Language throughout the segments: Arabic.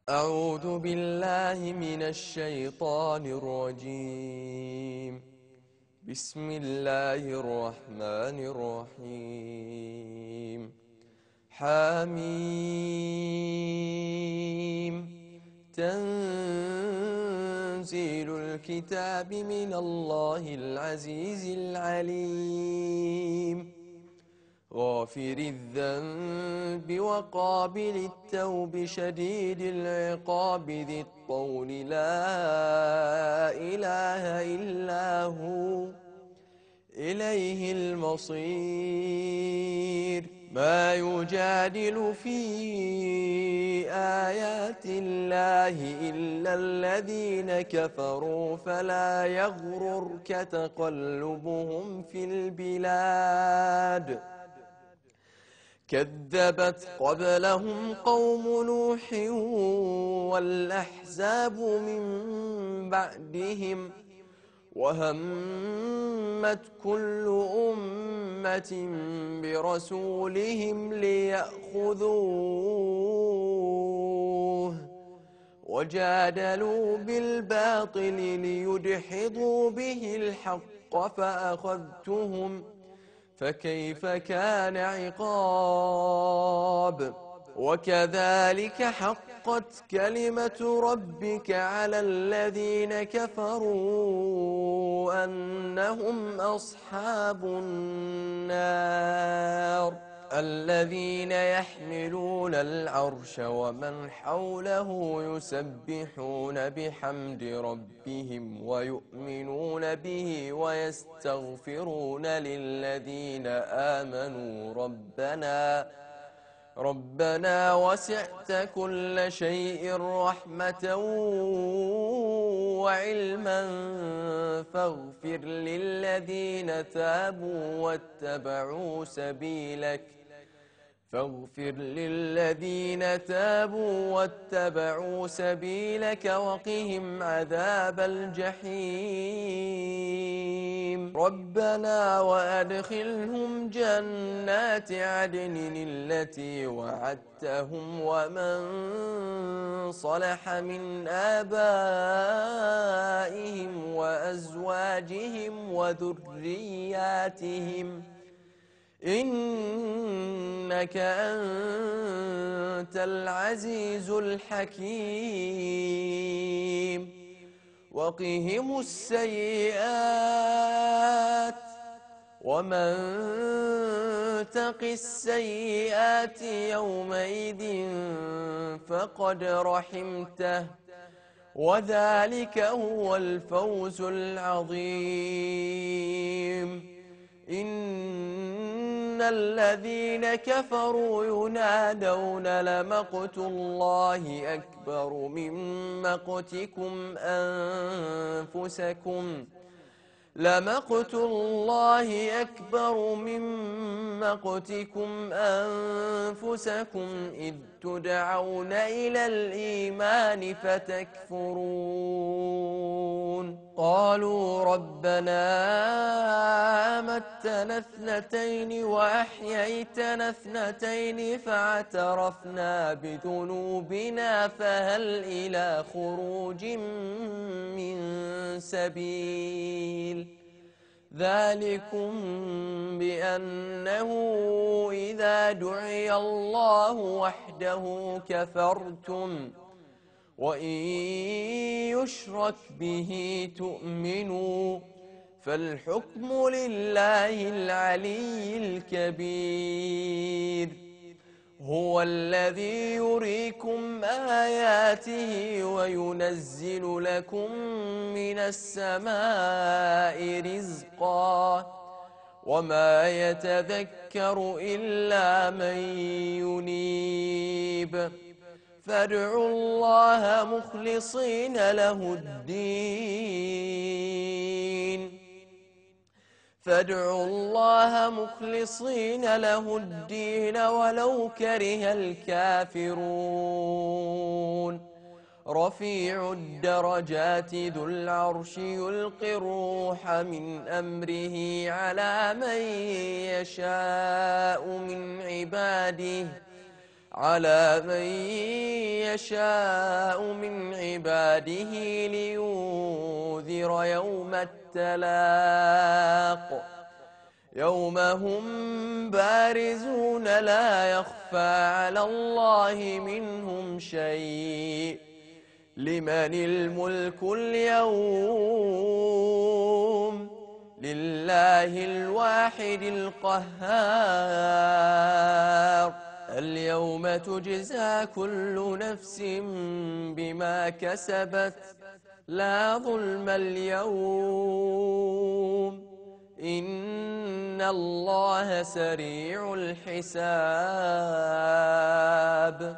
أعوذ بالله من الشيطان الرجيم. بسم الله الرحمن الرحيم. حميم. تنزيل الكتاب من الله العزيز العليم. غافر الذنب وقابل التوب شديد العقاب ذي الطول لا إله إلا هو إليه المصير. ما يجادل في آيات الله إلا الذين كفروا فلا يغررك تقلبهم في البلاد. كذبت قبلهم قوم نوح والأحزاب من بعدهم وهمت كل أمة برسولهم ليأخذوه وجادلوا بالباطل ليدحضوا به الحق فأخذتهم فكيف كان عقاب. وكذلك حقت كلمة ربك على الذين كفروا أنهم أصحاب النار. الذين يحملون العرش ومن حوله يسبحون بحمد ربهم ويؤمنون به ويستغفرون للذين آمنوا ربنا وسعت كل شيء رحمة وعلما فاغفر للذين تابوا واتبعوا سبيلك وقهم عذاب الجحيم. ربنا وأدخلهم جنات عدن التي وعدتهم ومن صلح من آبائهم وأزواجهم وذرياتهم إنك أنت العزيز الحكيم. وقهم السيئات ومن تق السيئات يومئذ فقد رحمته وذلك هو الفوز العظيم. إن الذين كفروا ينادون لمقت الله أكبر من مقتكم أنفسكم إذ تدعون إلى الإيمان فتكفرون. قالوا ربنا أمتنا اثنتين وأحييتنا اثنتين فاعترفنا بذنوبنا فهل إلى خروج من سبيل. ذلكم بأنه إذا دعي الله وحده كفرتم وإن يشرك به تؤمنوا فالحكم لله العلي الكبير. هو الذي يريكم آياته وينزل لكم من السماء رزقا وما يتذكر إلا من ينيب. فادعوا الله مخلصين له الدين ولو كره الكافرون. رفيع الدرجات ذو العرش يلقي الروح من أمره على من يشاء من عباده على من يشاء من عباده لينذر يوم التلاق يوم هم بارزون لا يخفى على الله منهم شيء لمن الملك اليوم لله الواحد القهار اليوم تجزى كل نفس بما كسبت لا ظلم اليوم إن الله سريع الحساب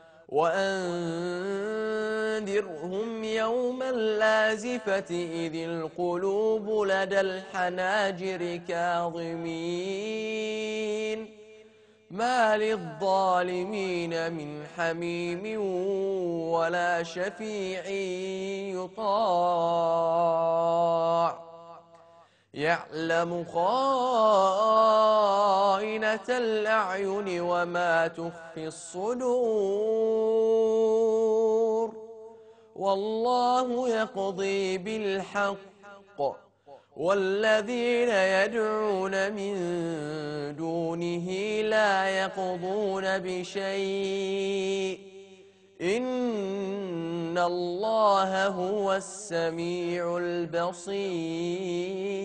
وأنذرهم يوم اللازفة إذ القلوب لدى الحناجر كاظمين ما للظالمين من حميم ولا شفيع يطاع يعلم خائنة الأعين وما تخفي الصدور والله يقضي بالحق والذين يدعون من دونه لا يقضون بشيء إن الله هو السميع البصير